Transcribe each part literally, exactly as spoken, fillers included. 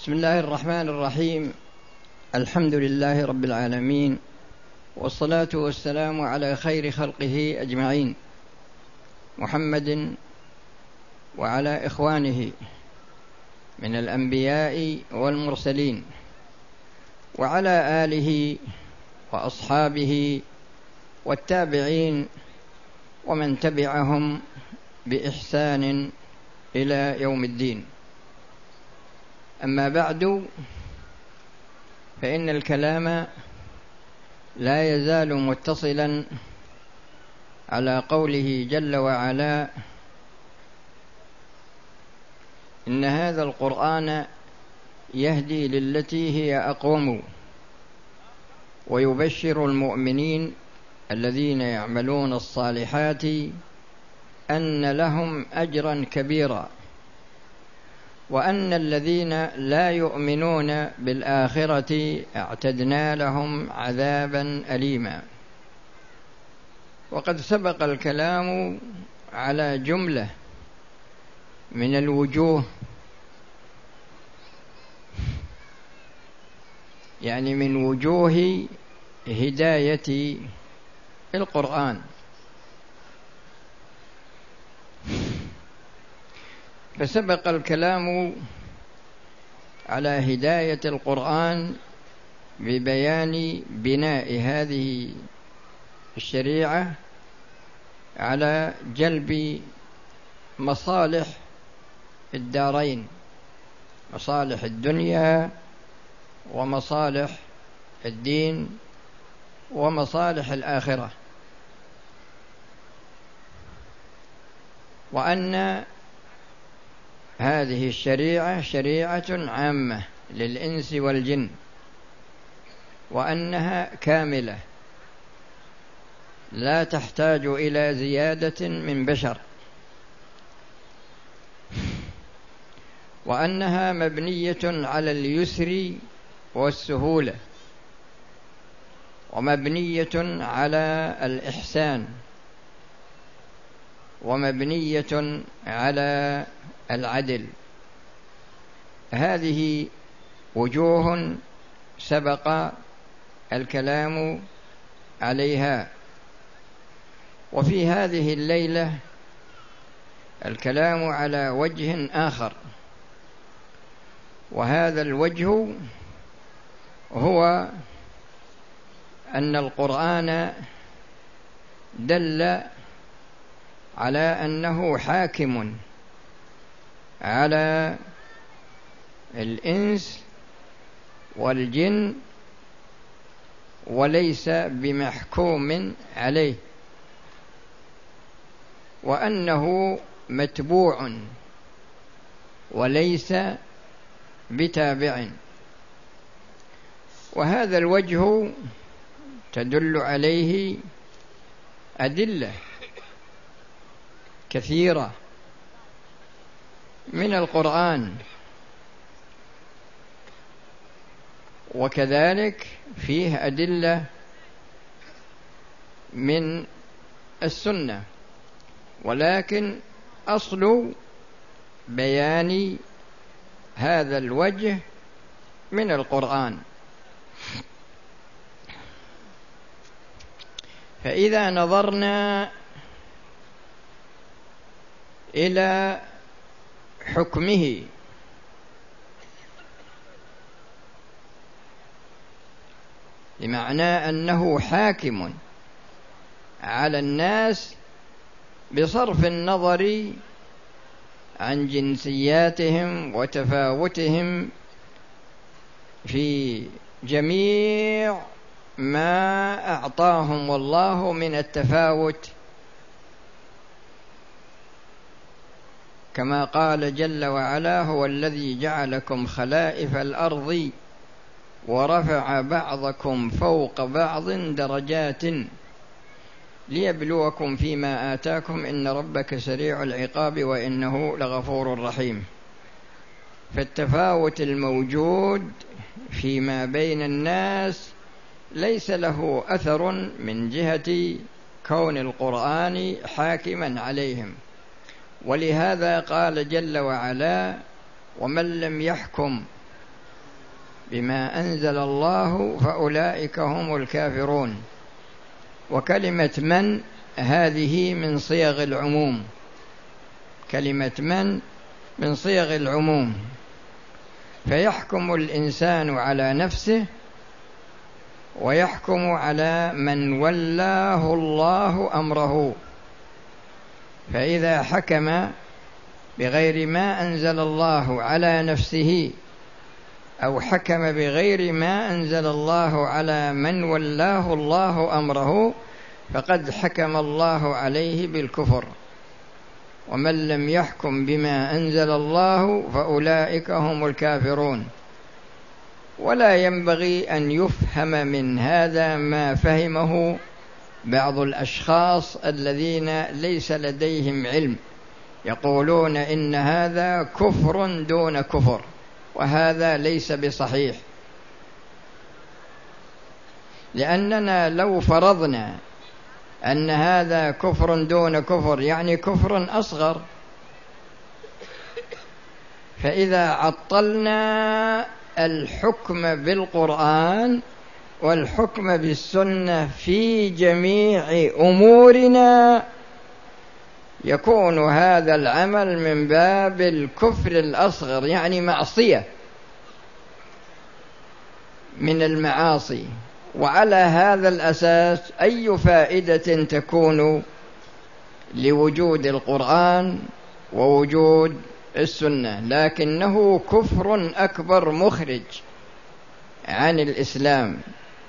بسم الله الرحمن الرحيم. الحمد لله رب العالمين، والصلاة والسلام على خير خلقه أجمعين، محمد وعلى إخوانه من الأنبياء والمرسلين، وعلى آله وأصحابه والتابعين ومن تبعهم بإحسان إلى يوم الدين. أما بعد، فإن الكلام لا يزال متصلا على قوله جل وعلا: إن هذا القرآن يهدي للتي هي أقوم ويبشر المؤمنين الذين يعملون الصالحات أن لهم أجرا كبيرا، وأن الذين لا يؤمنون بالآخرة اعتدنا لهم عذابا أليما. وقد سبق الكلام على جملة من الوجوه، يعني من وجوه هداية القرآن. فسبق الكلام على هداية القرآن ببيان بناء هذه الشريعة على جلب مصالح الدارين، مصالح الدنيا ومصالح الدين ومصالح الآخرة، وأن هذه الشريعة شريعة عامة للإنس والجن، وأنها كاملة لا تحتاج إلى زيادة من بشر، وأنها مبنية على اليسر والسهولة، ومبنية على الإحسان، ومبنية على العدل. هذه وجوه سبق الكلام عليها، وفي هذه الليلة الكلام على وجه آخر، وهذا الوجه هو أن القرآن دل على أنه حاكم على الإنس والجن، وليس بمحكوم عليه، وأنه متبوع وليس بتابع. وهذا الوجه تدل عليه أدلة كثيرة من القرآن، وكذلك فيه أدلة من السنة، ولكن أصل بيان هذا الوجه من القرآن. فإذا نظرنا إلى حكمه بمعنى أنه حاكم على الناس بصرف النظر عن جنسياتهم وتفاوتهم في جميع ما أعطاهم الله من التفاوت، كما قال جل وعلا: هو الذي جعلكم خلائف الأرض ورفع بعضكم فوق بعض درجات ليبلوكم فيما آتاكم إن ربك سريع العقاب وإنه لغفور رحيم. فالتفاوت الموجود فيما بين الناس ليس له أثر من جهة كون القرآن حاكما عليهم، ولهذا قال جل وعلا: ومن لم يحكم بما أنزل الله فأولئك هم الكافرون. وكلمة من هذه من صيغ العموم، كلمة من من صيغ العموم، فيحكم الإنسان على نفسه ويحكم على من ولاه الله أمره. فإذا حكم بغير ما أنزل الله على نفسه أو حكم بغير ما أنزل الله على من ولاه الله أمره فقد حكم الله عليه بالكفر. ومن لم يحكم بما أنزل الله فأولئك هم الكافرون. ولا ينبغي أن يفهم من هذا ما فهمه بعض الأشخاص الذين ليس لديهم علم، يقولون إن هذا كفر دون كفر، وهذا ليس بصحيح. لأننا لو فرضنا أن هذا كفر دون كفر يعني كفر أصغر، فإذا عطلنا الحكم بالقرآن والحكم بالسنة في جميع أمورنا يكون هذا العمل من باب الكفر الأصغر، يعني معصية من المعاصي. وعلى هذا الأساس أي فائدة تكون لوجود القرآن ووجود السنة؟ لكنه كفر أكبر مخرج عن الإسلام.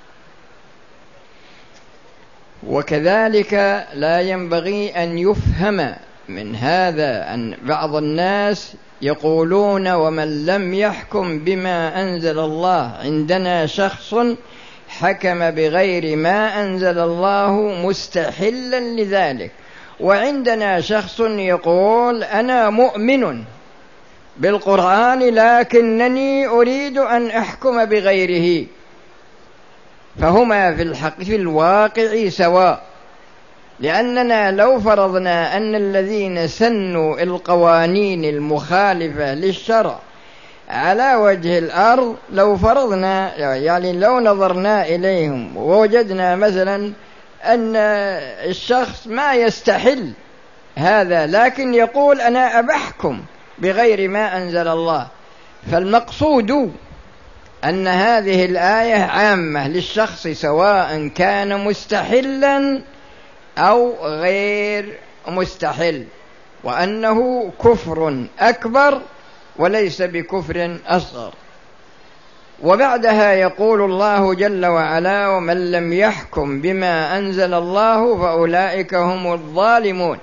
وكذلك لا ينبغي أن يفهم من هذا أن بعض الناس يقولون ومن لم يحكم بما أنزل الله، عندنا شخص حكم بغير ما أنزل الله مستحلا لذلك، وعندنا شخص يقول أنا مؤمن بالقرآن لكنني أريد أن أحكم بغيره، فهما في الحق في الواقع سواء. لأننا لو فرضنا أن الذين سنوا القوانين المخالفة للشرع على وجه الأرض، لو فرضنا يعني لو نظرنا إليهم ووجدنا مثلا أن الشخص ما يستحل هذا لكن يقول أنا أبحكم بغير ما أنزل الله، فالمقصود أن هذه الآية عامة للشخص سواء كان مستحلا أو غير مستحل، وأنه كفر أكبر وليس بكفر أصغر. وبعدها يقول الله جل وعلا ومن لم يحكم بما أنزل الله فأولئك هم الظالمون.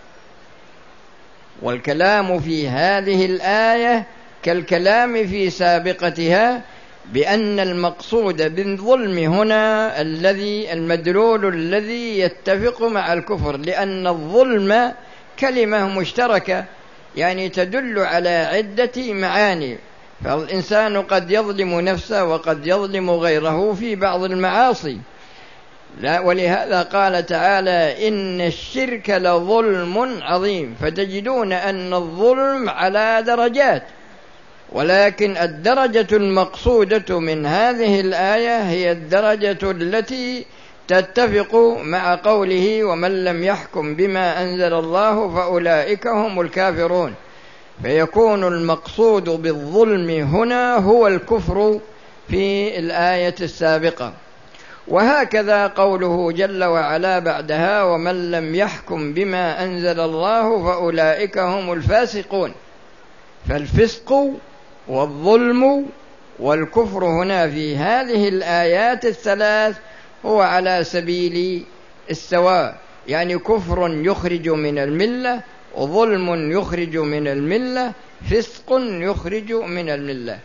والكلام في هذه الآية كالكلام في سابقتها بأن المقصود بالظلم هنا الذي المدلول الذي يتفق مع الكفر، لأن الظلم كلمة مشتركة يعني تدل على عدة معاني، فالإنسان قد يظلم نفسه وقد يظلم غيره في بعض المعاصي. لا، ولهذا قال تعالى إن الشرك لظلم عظيم، فتجدون أن الظلم على درجات، ولكن الدرجة المقصودة من هذه الآية هي الدرجة التي تتفق مع قوله ومن لم يحكم بما أنزل الله فأولئك هم الكافرون. فيكون المقصود بالظلم هنا هو الكفر في الآية السابقة. وهكذا قوله جل وعلا بعدها ومن لم يحكم بما أنزل الله فأولئك هم الفاسقون. فالفسق والظلم والكفر هنا في هذه الآيات الثلاث هو على سبيل السواء، يعني كفر يخرج من الملة، وظلم يخرج من الملة، فسق يخرج من الملة.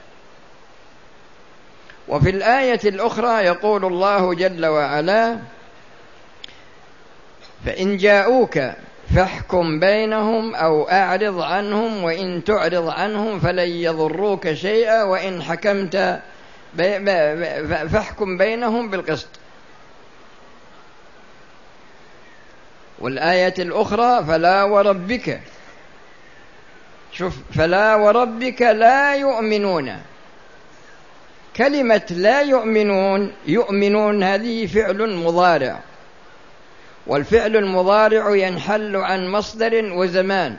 وفي الآية الأخرى يقول الله جل وعلا فإن جاءوك فاحكم بينهم أو أعرض عنهم وإن تعرض عنهم فلن يضروك شيئا وإن حكمت فاحكم بينهم بالقسط. والآية الأخرى فلا وربك، شوف فلا وربك لا يؤمنون، كلمة لا يؤمنون، يؤمنون هذه فعل مضارع، والفعل المضارع ينحل عن مصدر وزمان،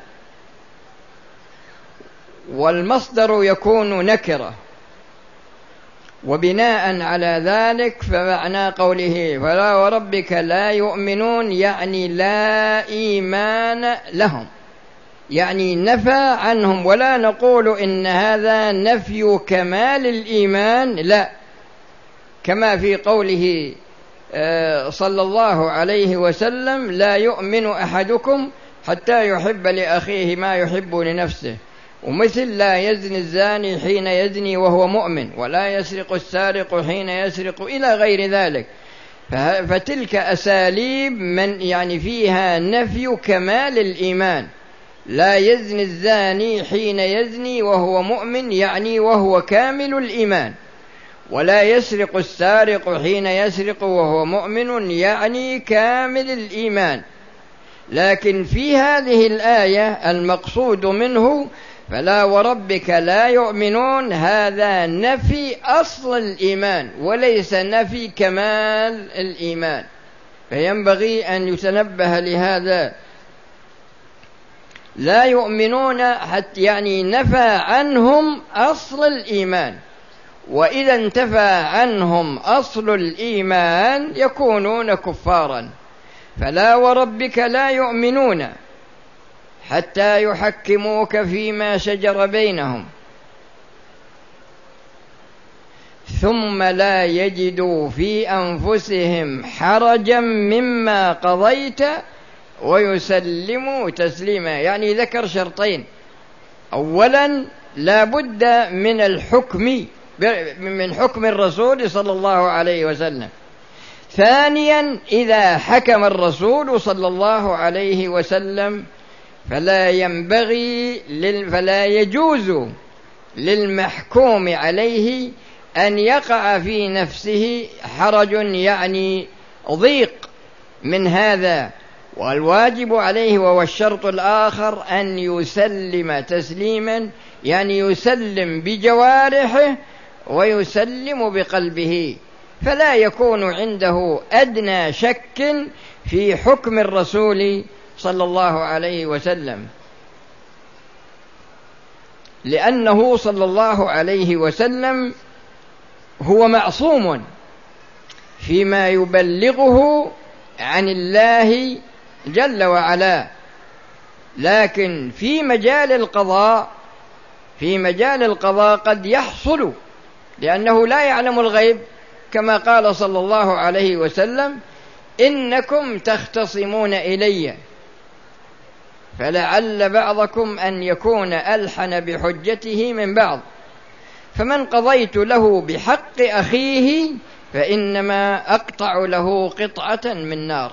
والمصدر يكون نكرة، وبناء على ذلك فمعنى قوله فلا وربك لا يؤمنون يعني لا إيمان لهم، يعني نفى عنهم. ولا نقول إن هذا نفي كمال الإيمان، لا، كما في قوله صلى الله عليه وسلم لا يؤمن أحدكم حتى يحب لأخيه ما يحب لنفسه، ومثل لا يزني الزاني حين يزني وهو مؤمن، ولا يسرق السارق حين يسرق، إلى غير ذلك. فتلك أساليب من يعني فيها نفي كمال الإيمان. لا يزني الزاني حين يزني وهو مؤمن يعني وهو كامل الإيمان، ولا يسرق السارق حين يسرق وهو مؤمن يعني كامل الإيمان. لكن في هذه الآية المقصود منه فلا وربك لا يؤمنون، هذا نفي أصل الإيمان وليس نفي كمال الإيمان، فينبغي أن يتنبه لهذا. لا يؤمنون حتى يعني نفى عنهم أصل الإيمان، وإذا انتفى عنهم أصل الإيمان يكونون كفارا. فلا وربك لا يؤمنون حتى يحكموك فيما شجر بينهم ثم لا يجدوا في أنفسهم حرجا مما قضيت ويسلموا تسليما. يعني ذكر شرطين: أولا لا بد من الحكم من حكم الرسول صلى الله عليه وسلم. ثانيا إذا حكم الرسول صلى الله عليه وسلم فلا ينبغي فلا يجوز للمحكوم عليه أن يقع في نفسه حرج يعني ضيق من هذا، والواجب عليه وهو الشرط الآخر أن يسلم تسليما، يعني يسلم بجوارحه ويسلم بقلبه، فلا يكون عنده أدنى شك في حكم الرسول صلى الله عليه وسلم، لأنه صلى الله عليه وسلم هو معصوم فيما يبلغه عن الله جل وعلا. لكن في مجال القضاء في مجال القضاء قد يحصل، لأنه لا يعلم الغيب، كما قال صلى الله عليه وسلم: إنكم تختصمون إلي فلعل بعضكم أن يكون ألحن بحجته من بعض، فمن قضيت له بحق أخيه فإنما أقطع له قطعة من نار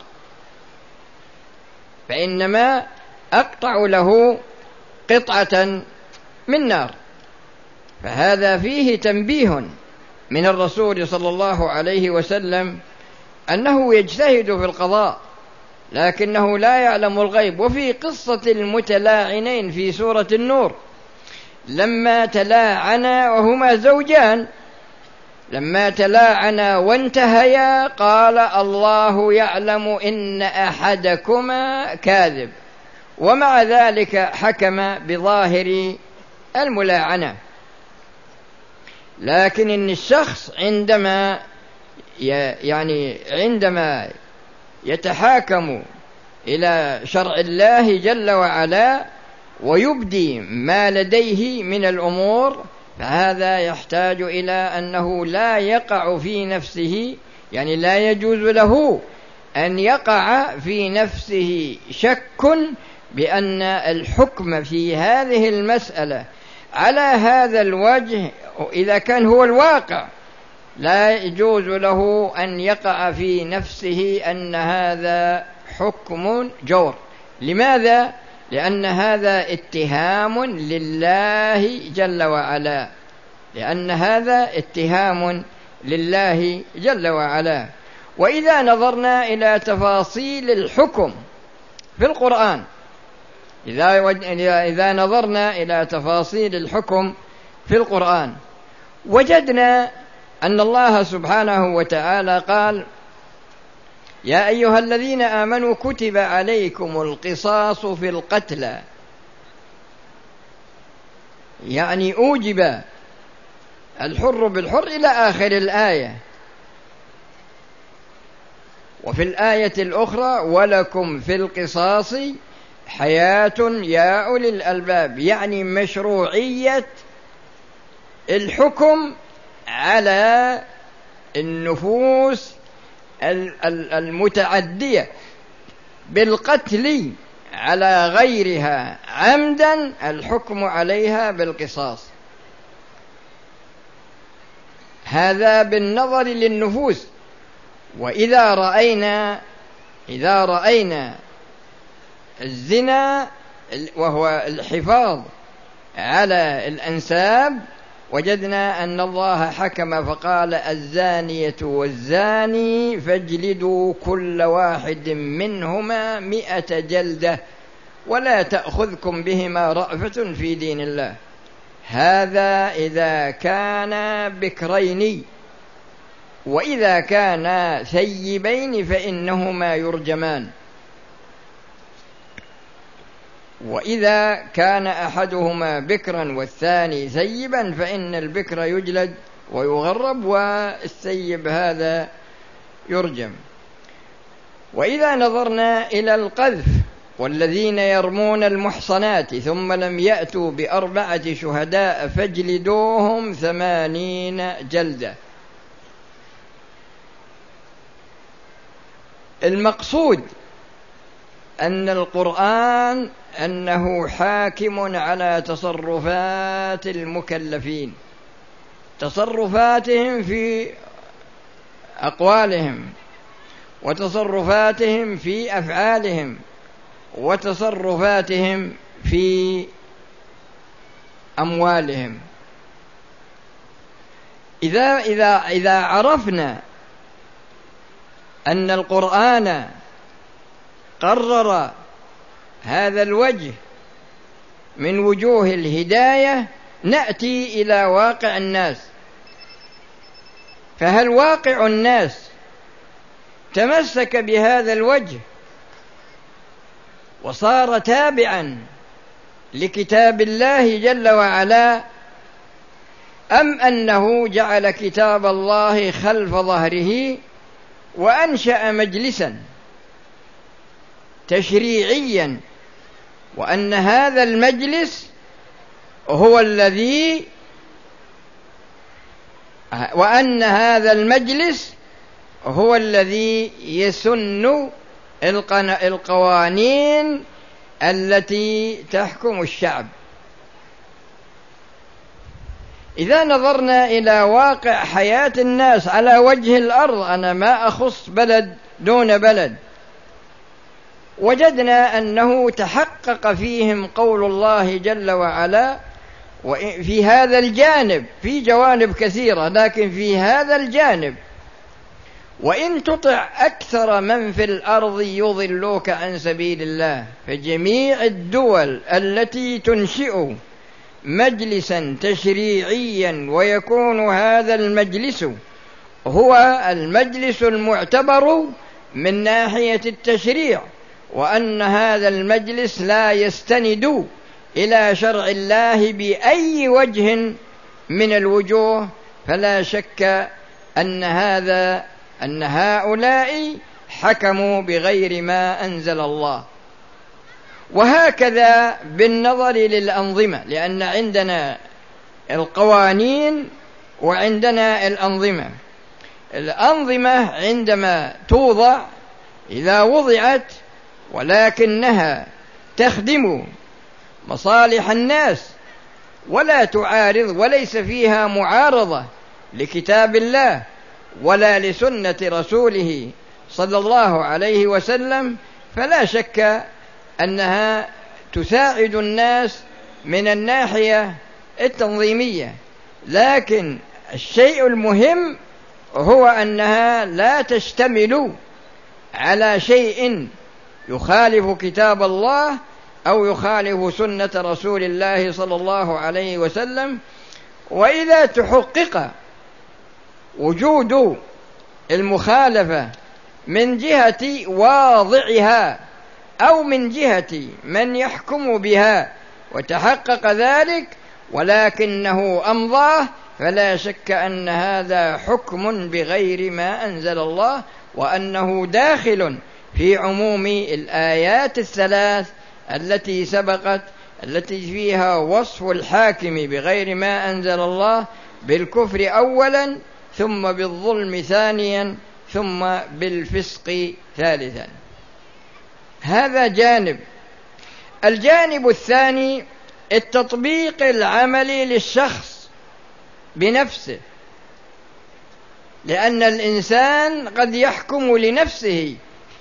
فإنما أقطع له قطعة من نار. فهذا فيه تنبيه من الرسول صلى الله عليه وسلم أنه يجتهد في القضاء لكنه لا يعلم الغيب. وفي قصة المتلاعنين في سورة النور لما تلاعنا وهما زوجان، لما تلاعنا وانتهيا قال: الله يعلم إن أحدكما كاذب، ومع ذلك حكم بظاهر الملاعنة. لكن إن الشخص عندما يعني عندما يتحاكم إلى شرع الله جل وعلا ويبدي ما لديه من الأمور، فهذا يحتاج إلى أنه لا يقع في نفسه، يعني لا يجوز له أن يقع في نفسه شك بأن الحكم في هذه المسألة على هذا الوجه، إذا كان هو الواقع لا يجوز له أن يقع في نفسه أن هذا حكم جور. لماذا؟ لأن هذا اتهام لله جل وعلا لأن هذا اتهام لله جل وعلا. وإذا نظرنا إلى تفاصيل الحكم في القرآن إذا إذا نظرنا إلى تفاصيل الحكم في القرآن وجدنا أن الله سبحانه وتعالى قال: يا أيها الذين آمنوا كتب عليكم القصاص في القتلى، يعني أوجب الحر بالحر إلى آخر الآية. وفي الآية الأخرى: ولكم في القصاص حياة يا أولي الألباب، يعني مشروعية الحكم على النفوس المتعدية بالقتل على غيرها عمدا، الحكم عليها بالقصاص. هذا بالنظر للنفوس. وإذا رأينا إذا رأينا الزنا وهو الحفاظ على الأنساب، وجدنا أن الله حكم فقال: الزانية والزاني فاجلدوا كل واحد منهما مئة جلدة ولا تأخذكم بهما رأفة في دين الله. هذا إذا كان بكرين، وإذا كان ثيبين فإنهما يرجمان. وإذا كان أحدهما بكرا والثاني ثيبا فإن البكر يجلد ويغرب، والثيب هذا يرجم. وإذا نظرنا إلى القذف: والذين يرمون المحصنات ثم لم يأتوا بأربعة شهداء فاجلدوهم ثمانين جلدة. المقصود أن القرآن أنه حاكم على تصرفات المكلفين، تصرفاتهم في أقوالهم، وتصرفاتهم في أفعالهم، وتصرفاتهم في أموالهم. إذا إذا إذا عرفنا أن القرآن قرر هذا الوجه من وجوه الهداية، نأتي إلى واقع الناس. فهل واقع الناس تمسك بهذا الوجه وصار تابعا لكتاب الله جل وعلا، أم أنه جعل كتاب الله خلف ظهره وأنشأ مجلسا تشريعيا، وأن هذا المجلس هو الذي وأن هذا المجلس هو الذي يسن القوانين التي تحكم الشعب؟ إذا نظرنا إلى واقع حياة الناس على وجه الأرض، أنا ما أخص بلد دون بلد، وجدنا أنه تحقق فيهم قول الله جل وعلا. وفي هذا الجانب، في جوانب كثيرة، لكن في هذا الجانب: وإن تطع أكثر من في الأرض يضلوك عن سبيل الله. فجميع الدول التي تنشئ مجلسا تشريعيا ويكون هذا المجلس هو المجلس المعتبر من ناحية التشريع، وأن هذا المجلس لا يستند إلى شرع الله بأي وجه من الوجوه، فلا شك أن هذا أن هؤلاء حكموا بغير ما أنزل الله. وهكذا بالنظر للأنظمة، لأن عندنا القوانين وعندنا الأنظمة. الأنظمة عندما توضع، إذا وضعت ولكنها تخدم مصالح الناس ولا تعارض، وليس فيها معارضة لكتاب الله ولا لسنة رسوله صلى الله عليه وسلم، فلا شك أنها تساعد الناس من الناحية التنظيمية. لكن الشيء المهم هو أنها لا تشتمل على شيء يخالف كتاب الله أو يخالف سنة رسول الله صلى الله عليه وسلم. وإذا تحقق وجود المخالفة من جهة واضعها أو من جهة من يحكم بها وتحقق ذلك ولكنه أمضاه، فلا شك أن هذا حكم بغير ما أنزل الله، وأنه داخل في عموم الآيات الثلاث التي سبقت، التي فيها وصف الحاكم بغير ما أنزل الله بالكفر أولا، ثم بالظلم ثانيا، ثم بالفسق ثالثا. هذا جانب. الجانب الثاني التطبيق العملي للشخص بنفسه، لأن الإنسان قد يحكم لنفسه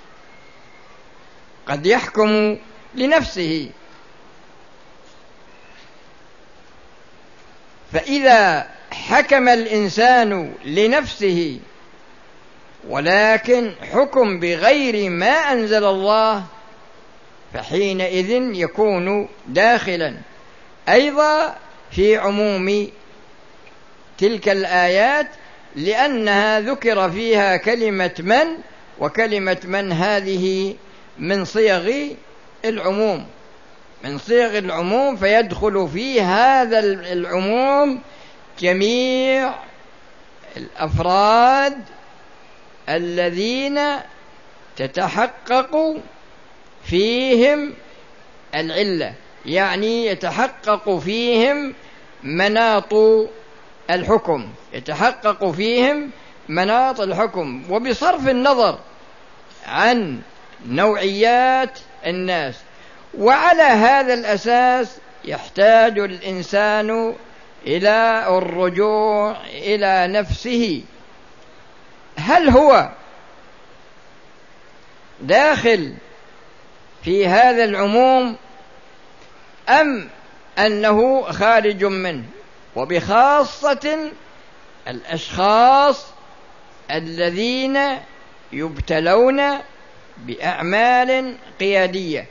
قد يحكم لنفسه فإذا حكم الإنسان لنفسه ولكن حكم بغير ما أنزل الله، فحينئذ يكون داخلا أيضا في عموم تلك الآيات، لأنها ذكر فيها كلمة من، وكلمة من هذه من صيغ العموم من صيغ العموم فيدخل في هذا العموم جميع الأفراد الذين تتحقق فيهم العلة، يعني يتحقق فيهم مناط الحكم يتحقق فيهم مناط الحكم وبصرف النظر عن نوعيات الناس. وعلى هذا الأساس يحتاج الإنسان إلى الرجوع إلى نفسه، هل هو داخل في هذا العموم أم أنه خارج منه، وبخاصة الأشخاص الذين يبتلون بأعمال قيادية،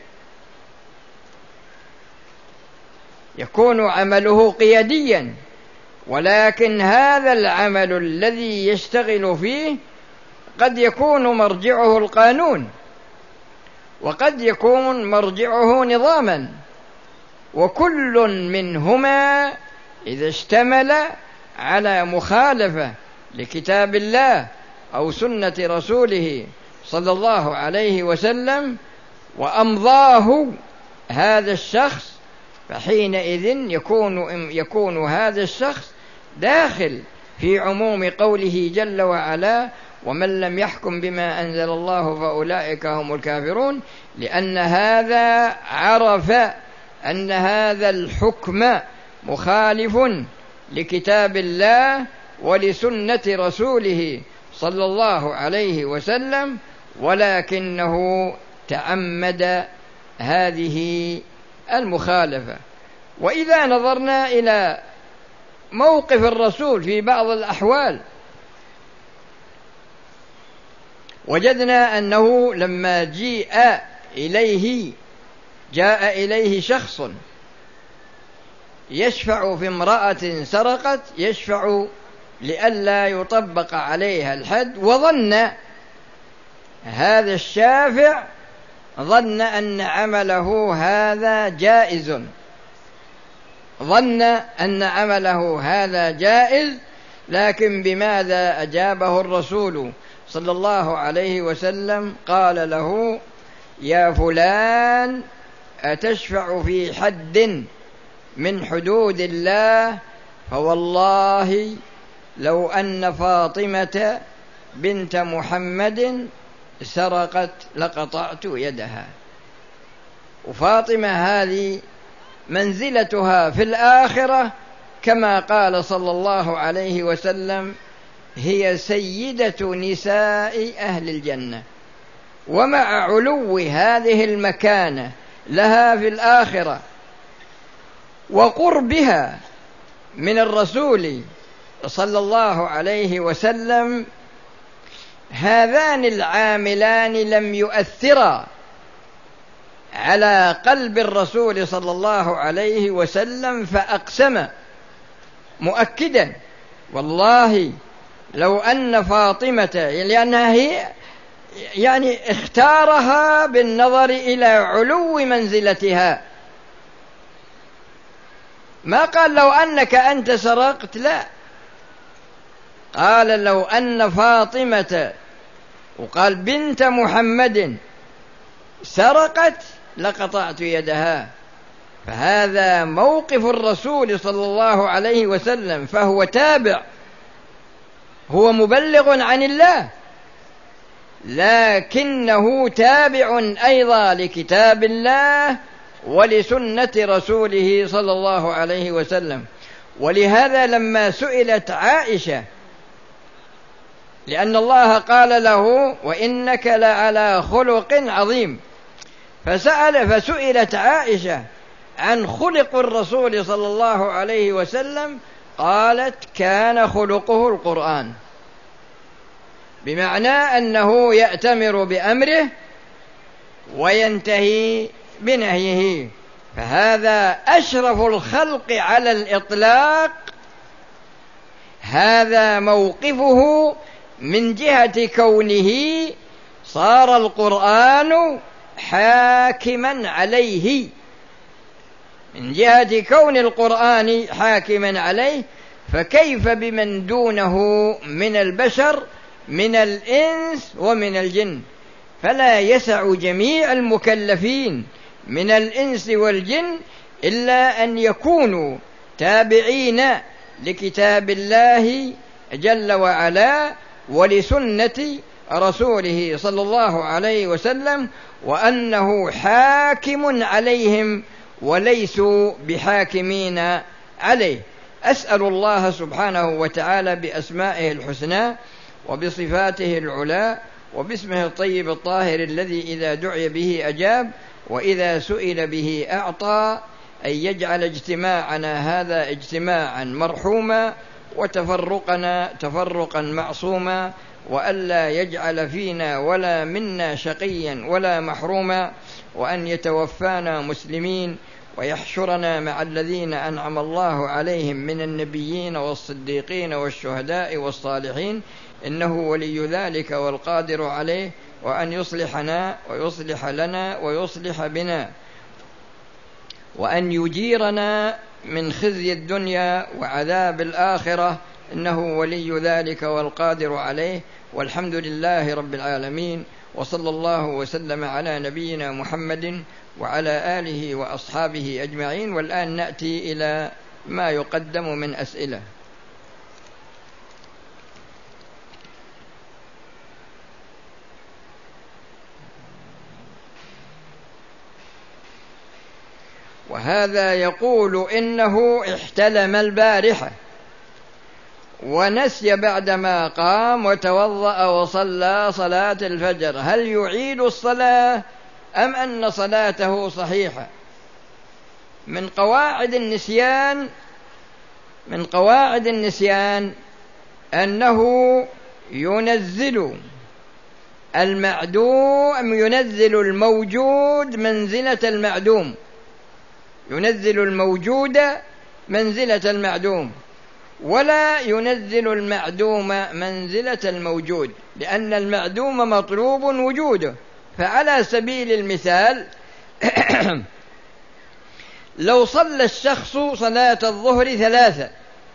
يكون عمله قياديا، ولكن هذا العمل الذي يشتغل فيه قد يكون مرجعه القانون، وقد يكون مرجعه نظاما، وكل منهما إذا اشتمل على مخالفة لكتاب الله أو سنة رسوله صلى الله عليه وسلم وأمضاه هذا الشخص، فحينئذ يكون يكون هذا الشخص داخل في عموم قوله جل وعلا: ومن لم يحكم بما أنزل الله فأولئك هم الكافرون، لأن هذا عرف أن هذا الحكم مخالف لكتاب الله ولسنة رسوله صلى الله عليه وسلم، ولكنه تعمد هذه المخالفة. وإذا نظرنا إلى موقف الرسول في بعض الأحوال وجدنا أنه لما جيء إليه جاء إليه شخص يشفع في امرأة سرقت، يشفع لئلا يطبق عليها الحد، وظن هذا الشافع ظن أن عمله هذا جائز ظن أن عمله هذا جائز لكن بماذا أجابه الرسول صلى الله عليه وسلم؟ قال له: يا فلان، أتشفع في حد من حدود الله؟ فوالله لو أن فاطمة بنت محمد سرقت لقطعت يدها. وفاطمة هذه منزلتها في الآخرة كما قال صلى الله عليه وسلم: هي سيدة نساء أهل الجنة. ومع علو هذه المكانة لها في الآخرة وقربها من الرسول صلى الله عليه وسلم، هذان العاملان لم يؤثرا على قلب الرسول صلى الله عليه وسلم، فأقسم مؤكدا: والله لو أن فاطمة، لأنها هي يعني اختارها بالنظر إلى علو منزلتها، ما قال لو أنك أنت سرقت، لا، قال لو أن فاطمة وقال بنت محمد سرقت لقطعت يدها. فهذا موقف الرسول صلى الله عليه وسلم، فهو تابع، هو مبلغ عن الله، لكنه تابع أيضا لكتاب الله ولسنة رسوله صلى الله عليه وسلم. ولهذا لما سئلت عائشة، لأن الله قال له وإنك لعلى خلق عظيم، فسأل فسئلت عائشة عن خلق الرسول صلى الله عليه وسلم، قالت كان خلقه القرآن، بمعنى أنه يأتمر بأمره وينتهي بنهيه، فهذا أشرف الخلق على الإطلاق، هذا موقفه من جهة كونه صار القرآن حاكما عليه، من جهة كون القرآن حاكما عليه، فكيف بمن دونه من البشر من الإنس ومن الجن؟ فلا يسع جميع المكلفين من الإنس والجن إلا أن يكونوا تابعين لكتاب الله جل وعلا ولسنة رسوله صلى الله عليه وسلم، وأنه حاكم عليهم وليسوا بحاكمين عليه. أسأل الله سبحانه وتعالى بأسمائه الحسنى وبصفاته العلى وباسمه الطيب الطاهر الذي إذا دعي به أجاب وإذا سئل به أعطى، أن يجعل اجتماعنا هذا اجتماعا مرحوما وتفرقنا تفرقا معصوما، وألا يجعل فينا ولا منا شقيا ولا محروما، وأن يتوفانا مسلمين ويحشرنا مع الذين أنعم الله عليهم من النبيين والصديقين والشهداء والصالحين، إنه ولي ذلك والقادر عليه، وأن يصلحنا ويصلح لنا ويصلح بنا، وأن يجيرنا من خزي الدنيا وعذاب الآخرة، إنه ولي ذلك والقادر عليه. والحمد لله رب العالمين، وصلى الله وسلم على نبينا محمد وعلى آله وأصحابه أجمعين. والآن نأتي إلى ما يقدم من أسئلة. وهذا يقول إنه احتلم البارحة ونسي بعدما قام وتوضأ وصلى صلاة الفجر، هل يعيد الصلاة أم أن صلاته صحيحة؟ من قواعد النسيان من قواعد النسيان أنه ينزل المعدوم ينزل الموجود منزلة المعدوم ينزل الموجود منزلة المعدوم، ولا ينزل المعدوم منزلة الموجود، لأن المعدوم مطلوب وجوده. فعلى سبيل المثال لو صلى الشخص صلاة الظهر ثلاثة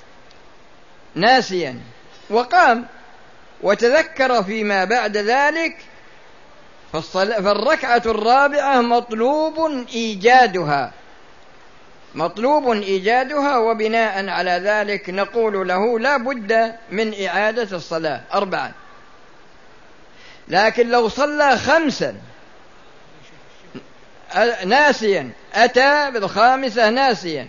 ناسيا وقام وتذكر فيما بعد ذلك، فالركعة الرابعة مطلوب إيجادها مطلوب إيجادها وبناء على ذلك نقول له لا بد من إعادة الصلاة أربعا. لكن لو صلى خمسا ناسيا، أتى بالخامسة ناسيا،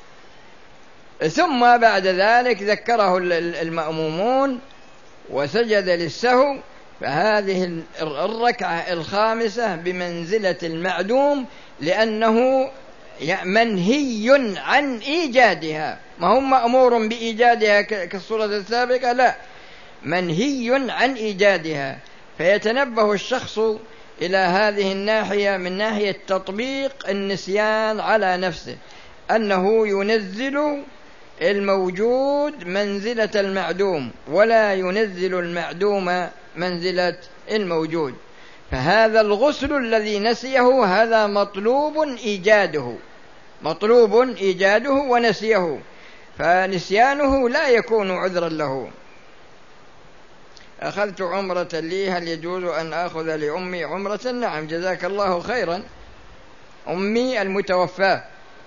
ثم بعد ذلك ذكره المأمومون وسجد للسهو، فهذه الركعة الخامسة بمنزلة المعدوم، لأنه منهي عن إيجادها، ما هو مأمور بإيجادها كالصورة السابقة، لا، منهي عن إيجادها. فيتنبه الشخص إلى هذه الناحية من ناحية تطبيق النسيان على نفسه، أنه ينزل الموجود منزلة المعدوم، ولا ينزل المعدوم منزلة الموجود. فهذا الغسل الذي نسيه هذا مطلوب إيجاده، مطلوب إيجاده ونسيه، فنسيانه لا يكون عذرا له. أخذت عمرة لي، هل يجوز أن أخذ لأمي عمرة؟ نعم، جزاك الله خيرا. أمي المتوفاة.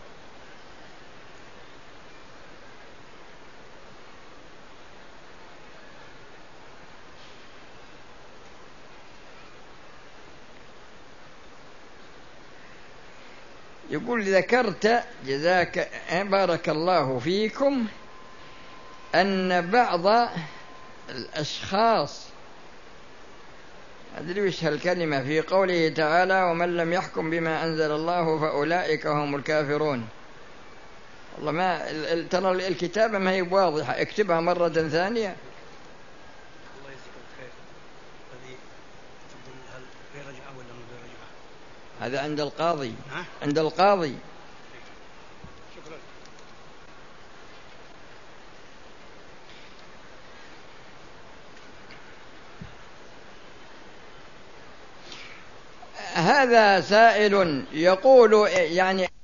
يقول ذكرت جزاك بارك الله فيكم أن بعض الأشخاص، أدري وش هالكلمة، في قوله تعالى ومن لم يحكم بما أنزل الله فأولئك هم الكافرون. والله ما ترى الكتابة ما هي واضحة، اكتبها مرة ثانية. الله يجزيك الخير. هذه هل برجعة ولا مو برجعة؟ هذا عند القاضي. عند القاضي. شكرا. هذا سائل يقول يعني